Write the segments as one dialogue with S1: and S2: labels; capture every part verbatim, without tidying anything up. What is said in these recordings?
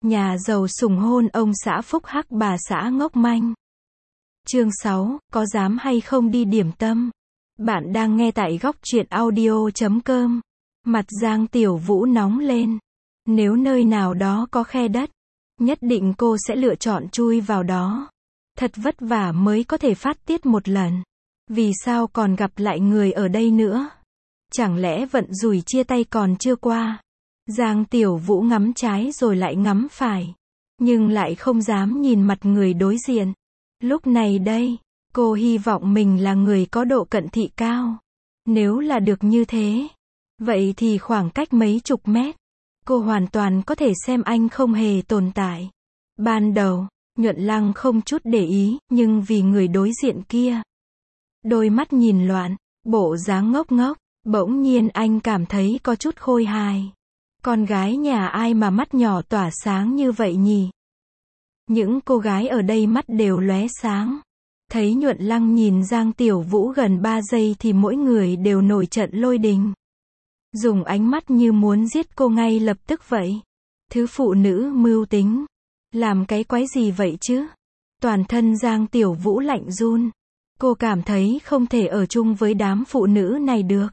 S1: Nhà giàu sủng hôn ông xã phúc hắc bà xã ngốc manh. Chương sáu, có dám hay không đi điểm tâm? Bạn đang nghe tại góc truyện audio chấm com. Mặt Giang Tiểu Vũ nóng lên. Nếu nơi nào đó có khe đất, nhất định cô sẽ lựa chọn chui vào đó. Thật vất vả mới có thể phát tiết một lần. Vì sao còn gặp lại người ở đây nữa? Chẳng lẽ vận rủi chia tay còn chưa qua? Giang Tiểu Vũ ngắm trái rồi lại ngắm phải, nhưng lại không dám nhìn mặt người đối diện. Lúc này đây, cô hy vọng mình là người có độ cận thị cao. Nếu là được như thế, vậy thì khoảng cách mấy chục mét, cô hoàn toàn có thể xem anh không hề tồn tại. Ban đầu, Nhuận Lăng không chút để ý, nhưng vì người đối diện kia, đôi mắt nhìn loạn, bộ dáng ngốc ngốc, bỗng nhiên anh cảm thấy có chút khôi hài. Con gái nhà ai mà mắt nhỏ tỏa sáng như vậy nhỉ? Những cô gái ở đây mắt đều lóe sáng. Thấy Nhuận Lăng nhìn Giang Tiểu Vũ gần ba giây thì mỗi người đều nổi trận lôi đình. Dùng ánh mắt như muốn giết cô ngay lập tức vậy. Thứ phụ nữ mưu tính. Làm cái quái gì vậy chứ? Toàn thân Giang Tiểu Vũ lạnh run. Cô cảm thấy không thể ở chung với đám phụ nữ này được.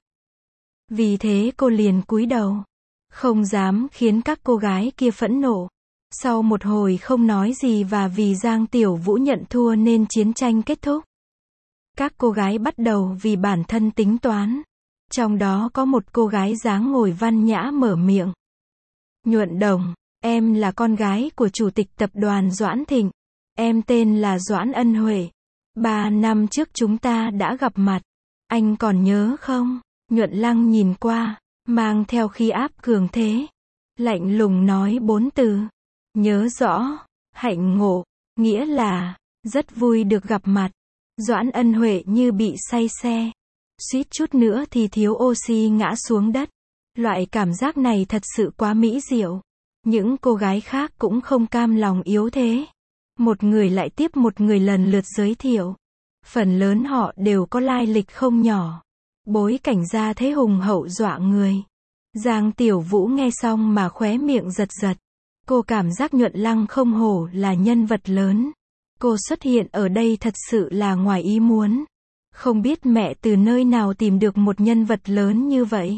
S1: Vì thế cô liền cúi đầu. Không dám khiến các cô gái kia phẫn nộ. Sau một hồi không nói gì và vì Giang Tiểu Vũ nhận thua nên chiến tranh kết thúc. Các cô gái bắt đầu vì bản thân tính toán. Trong đó có một cô gái dáng ngồi văn nhã mở miệng. Nhuận Đồng, em là con gái của chủ tịch tập đoàn Doãn Thịnh. Em tên là Doãn Ân Huệ. Ba năm trước chúng ta đã gặp mặt. Anh còn nhớ không? Nhuận Lăng nhìn qua, mang theo khí áp cường thế. Lạnh lùng nói bốn từ. Nhớ rõ, hạnh ngộ, nghĩa là, rất vui được gặp mặt. Doãn Ân Huệ như bị say xe. Suýt chút nữa thì thiếu oxy ngã xuống đất. Loại cảm giác này thật sự quá mỹ diệu. Những cô gái khác cũng không cam lòng yếu thế. Một người lại tiếp một người lần lượt giới thiệu. Phần lớn họ đều có lai lịch không nhỏ. Bối cảnh gia thế hùng hậu dọa người. Giang Tiểu Vũ nghe xong mà khóe miệng giật giật. Cô cảm giác Nhuận Lăng không hổ là nhân vật lớn. Cô xuất hiện ở đây thật sự là ngoài ý muốn. Không biết mẹ từ nơi nào tìm được một nhân vật lớn như vậy.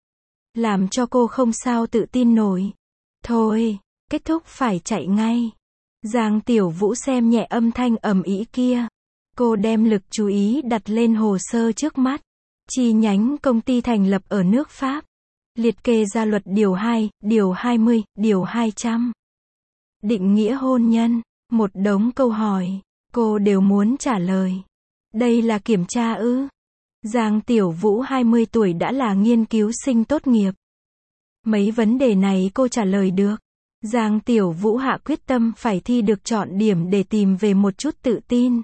S1: Làm cho cô không sao tự tin nổi. Thôi, kết thúc phải chạy ngay. Giang Tiểu Vũ xem nhẹ âm thanh ầm ĩ kia. Cô đem lực chú ý đặt lên hồ sơ trước mắt. Chi nhánh công ty thành lập ở nước Pháp. Liệt kê ra luật điều hai, điều hai mươi, điều hai trăm. Định nghĩa hôn nhân. Một đống câu hỏi. Cô đều muốn trả lời. Đây là kiểm tra ư? Giang Tiểu Vũ hai mươi tuổi đã là nghiên cứu sinh tốt nghiệp. Mấy vấn đề này cô trả lời được. Giang Tiểu Vũ hạ quyết tâm phải thi được chọn điểm để tìm về một chút tự tin.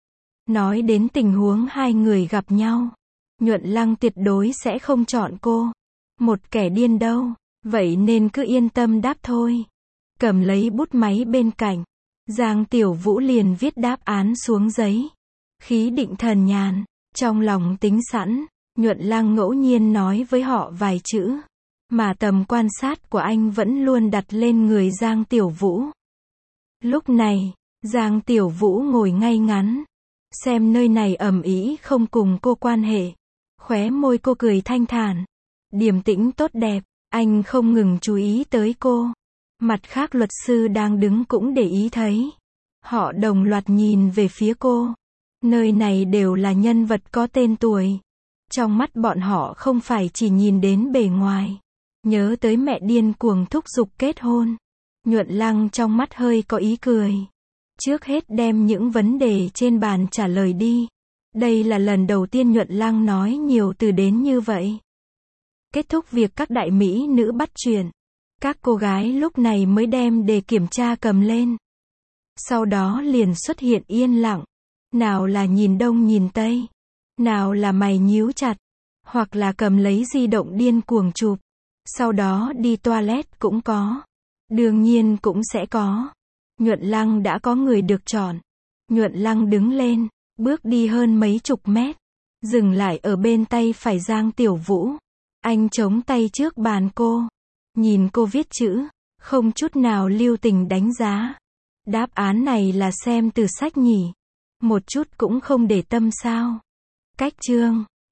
S1: Nói đến tình huống hai người gặp nhau. Nhuận Lăng tuyệt đối sẽ không chọn cô. Một kẻ điên đâu. Vậy nên cứ yên tâm đáp thôi. Cầm lấy bút máy bên cạnh. Giang Tiểu Vũ liền viết đáp án xuống giấy. Khí định thần nhàn. Trong lòng tính sẵn. Nhuận Lăng ngẫu nhiên nói với họ vài chữ. Mà tầm quan sát của anh vẫn luôn đặt lên người Giang Tiểu Vũ. Lúc này, Giang Tiểu Vũ ngồi ngay ngắn. Xem nơi này ầm ĩ không cùng cô quan hệ. Khóe môi cô cười thanh thản. Điềm tĩnh tốt đẹp. Anh không ngừng chú ý tới cô. Mặt khác luật sư đang đứng cũng để ý thấy. Họ đồng loạt nhìn về phía cô. Nơi này đều là nhân vật có tên tuổi. Trong mắt bọn họ không phải chỉ nhìn đến bề ngoài. Nhớ tới mẹ điên cuồng thúc giục kết hôn. Nhuận Lăng trong mắt hơi có ý cười. Trước hết đem những vấn đề trên bàn trả lời đi. Đây là lần đầu tiên Nhuận Lăng nói nhiều từ đến như vậy. Kết thúc việc các đại mỹ nữ bắt chuyện. Các cô gái lúc này mới đem đề kiểm tra cầm lên. Sau đó liền xuất hiện yên lặng. Nào là nhìn đông nhìn tây. Nào là mày nhíu chặt. Hoặc là cầm lấy di động điên cuồng chụp. Sau đó đi toilet cũng có. Đương nhiên cũng sẽ có. Nhuận Lăng đã có người được chọn. Nhuận Lăng đứng lên, bước đi hơn mấy chục mét. Dừng lại ở bên tay phải Giang Tiểu Vũ. Anh chống tay trước bàn cô. Nhìn cô viết chữ. Không chút nào lưu tình đánh giá. Đáp án này là xem từ sách nhỉ? Một chút cũng không để tâm sao? Cách chương